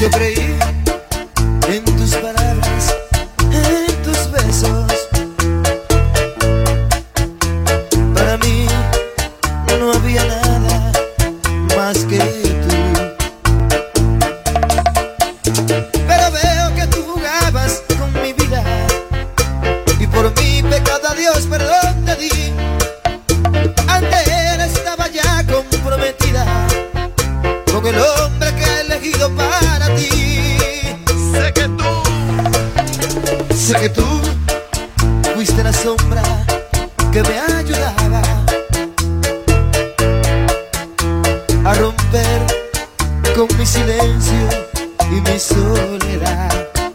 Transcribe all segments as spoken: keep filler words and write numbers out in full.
Yo creí en tus palabras, en tus besos. Para mí no había nada más que tú. Pero veo que tú jugabas con mi vida y por mi pecado a Dios perdón te di. Ante él estaba ya comprometida con el hombre que he elegido para ti. Sé que tú, sé que tú fuiste la sombra que me ayudaba a romper con mi silencio y mi soledad.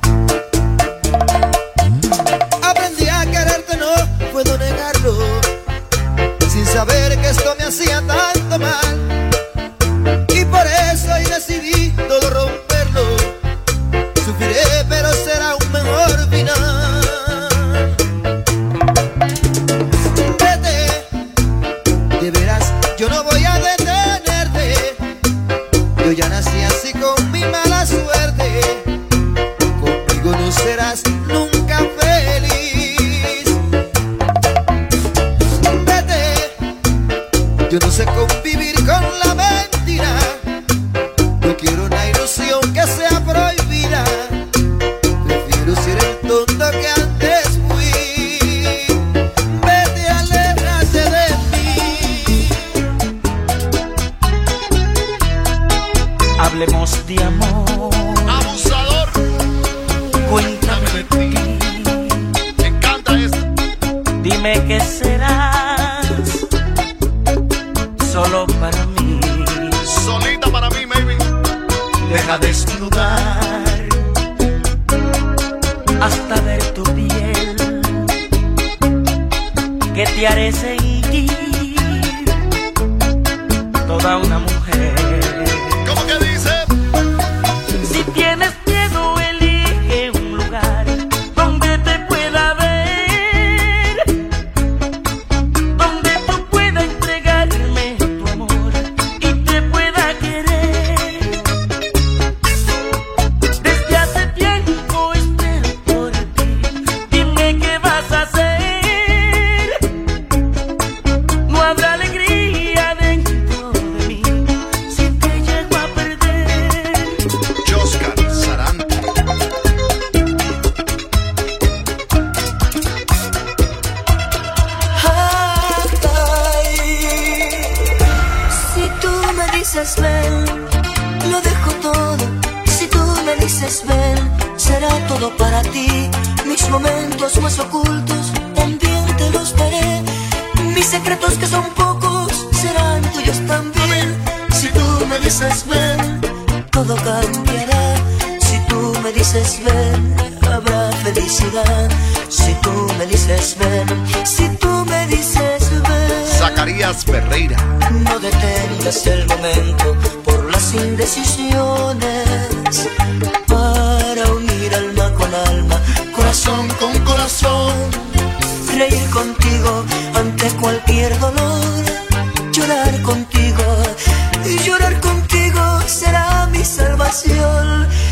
Aprendí a quererte, no puedo negarlo, sin saber que esto me hacía tanto mal. Y por eso hoy decidí todo romperlo. Sufriré, pero será un mejor final. Vete, de veras, yo no voy a detenerte. Yo ya nací así con mi mala suerte. Conmigo no serás nunca feliz. Vete, yo no sé convivir con la mentira. No quiero una ilusión que sea prohibida. Prefiero ser el tonto que antes fui. Vete, aléjate de mí. Hablemos de amor. abusador, Cuéntame de ti. Me encanta esto. Dime qué serás solo para mí. Solita para mí, maybe. Deja desnudar hasta ver tu piel, que te haré sentir toda una mujer. ¿Cómo que dice? Si tienes miedo, elige un lugar donde te pueda ver, donde tú puedas entregarme tu amor y te pueda querer. Desde hace tiempo espero por ti. Dime qué vas a hacer. No habrá alegría dentro de mí si te llego a perder. Oscar Sarante. Ay, si tú me dices ven, lo dejo todo. Si tú me dices ven, será todo para ti. Mis momentos más ocultos también te los daré. Mis secretos que son pocos serán tuyos también. Si tú me dices ven, todo cambiará. Si tú me dices ven, habrá felicidad. Si tú me dices ven, si tú me dices ven. Zacarías Ferreira. No detengas el momento por las indecisiones, para unir alma con alma, corazón con corazón. Reír contigo ante cualquier dolor, llorar contigo y llorar contigo será mi salvación.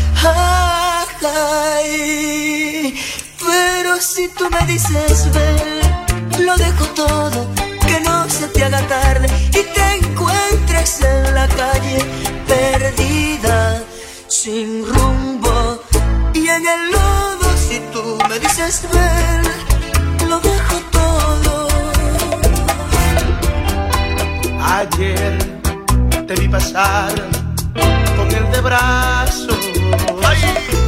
Ay, pero si tú me dices ven, lo dejo todo, que no se te haga tarde y te encuentres en la calle perdida, sin rumbo y en el lodo. Si tú me dices ven, lo dejo todo. Ayer te vi pasar con él de brazo. ¡Ay!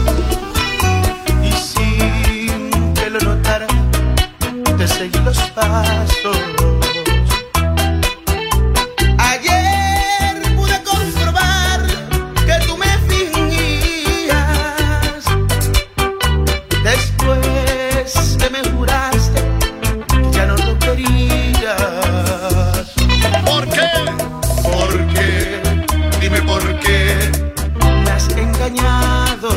Y sin que lo notara, te seguí los pasos. Ayer pude comprobar que tú me fingías. Después que me juraste que ya no lo querías. ¿Por qué? ¿Por qué? Dime por qué. Me has engañado.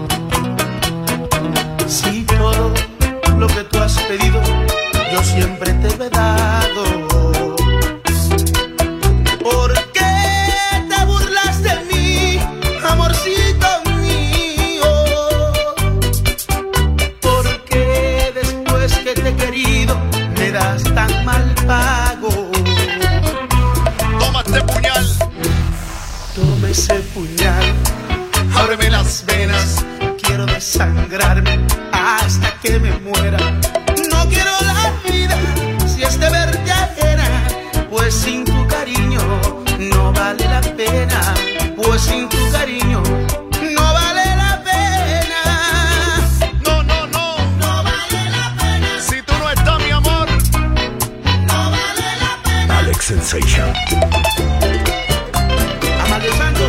Si todo lo que tú has pedido yo siempre tome ese puñal. Ábreme las venas, quiero desangrarme hasta que me muera. No quiero la vida si es de verte ajena, pues sin tu cariño no vale la pena, pues sin tu cariño no vale la pena. No, no, no, no vale la pena. Si tú no estás, mi amor, no vale la pena. Alex Sensation. Amalia Santos.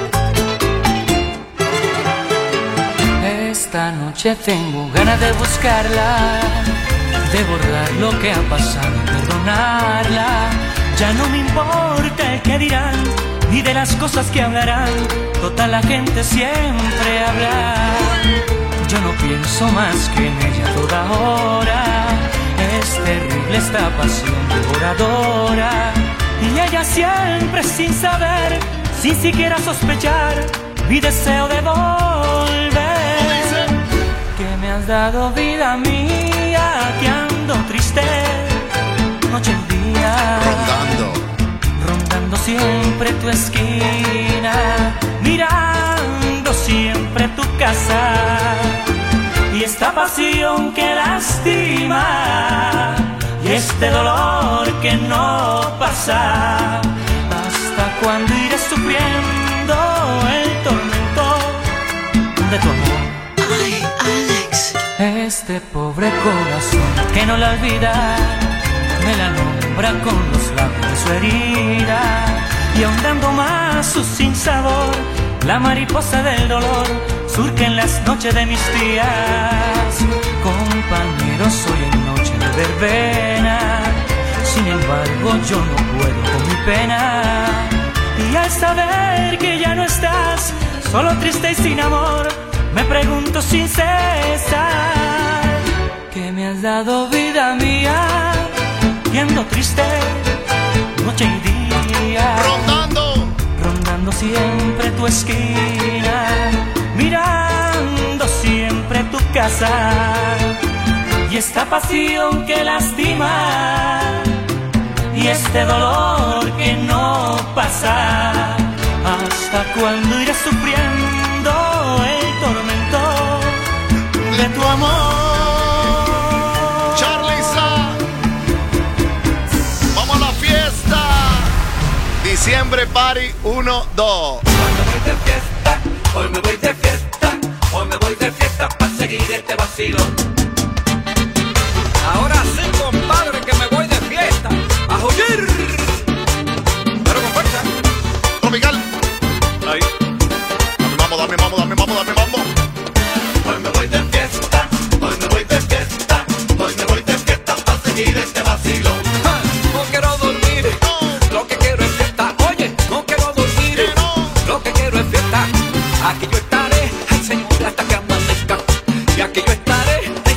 Esta noche tengo ganas de buscarla, de borrar lo que ha pasado y perdonarla. Ya no me importa el que dirán, ni de las cosas que hablarán. Total, la gente siempre habla. Yo no pienso más que en ella toda hora. Es terrible esta pasión devoradora. Y ella siempre sin saber, sin siquiera sospechar, mi deseo de volver. Que me has dado vida mía, que ando triste noche y día, rondando, rondando siempre tu esquina, mirando siempre tu casa. Y esta pasión que lastima, y este dolor que no pasa. ¿Hasta cuándo iré sufriendo el tormento de tu amor? Ay, Alex. Este pobre corazón que no la olvida, me la nombra con los labios de su herida. Y ahondando más su sinsabor, la mariposa del dolor surge en las noches de mis días. Compañeros, hoy en noche de verbena, sin embargo yo no puedo con mi pena. Y al saber que ya no estás, solo triste y sin amor, me pregunto sin cesar, ¿qué me has dado vida mía? Y ando triste noche y día, rondando, rondando siempre tu esquina, mirando siempre tu casa. Y esta pasión que lastima, y este dolor que no pasa. ¿Hasta cuándo iré sufriendo el tormento de tu amor? Charliza, vamos a la fiesta. Diciembre Party uno, dos. Hoy me voy de fiesta, hoy me voy de fiesta, hoy me voy de fiesta para seguir este vacilo. Ahora sí, compadre, que me voy de fiesta a joder, pero con fuerza. Tropical. Ahí. Dame mambo, dame mambo, dame mambo, dame mambo. Hoy me voy de fiesta, hoy me voy de fiesta, hoy me voy de fiesta para seguir este vacilo. Ja, no quiero dormir, No, lo que quiero es fiesta. Oye, no quiero dormir, que no. lo que quiero es fiesta. Aquí yo estaré, ay señor, hasta que amanezca. Y aquí yo estaré,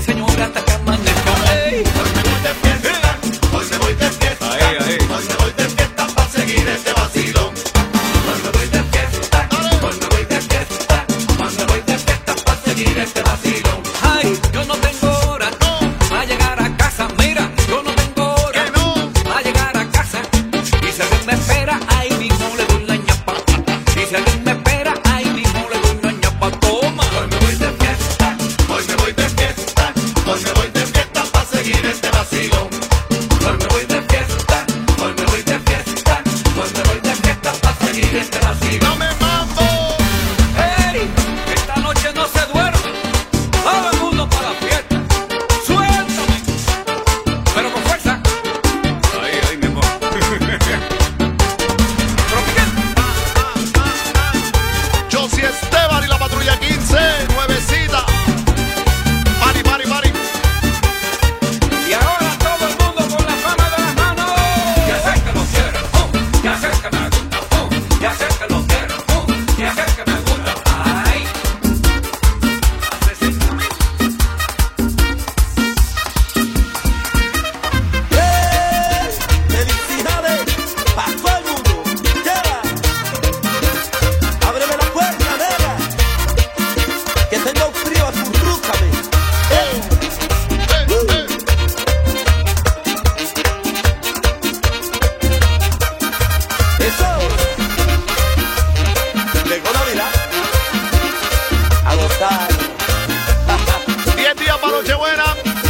Nochebuena.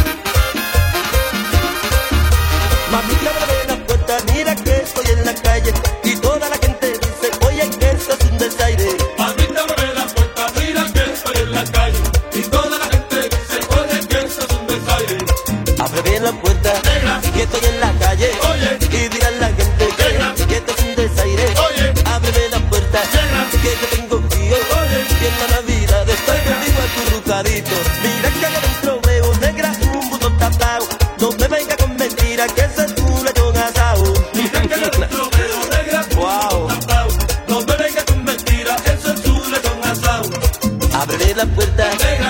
Mamita, abre la puerta, mira que estoy en la calle y toda la gente dice, oye, que esto es un desaire. Mamita, abre la puerta, mira que estoy en la calle y toda la gente dice, oye, que esto es un desaire. Abre bien la puerta, negra, que estoy en la calle, oye, y dirán la gente que, negra, que esto es un desaire. Oye, ábreme la puerta, negra, que te tengo frío, oye, y en la Navidad estoy contigo acurrucadito. Mira que allá adentro veo negra un botón tapado, no me venga con mentira que ese es tu lechón asado. mira que allá adentro veo negra wow. no me venga con mentira, eso es tu lechón asado. Ábreme la puerta, negra,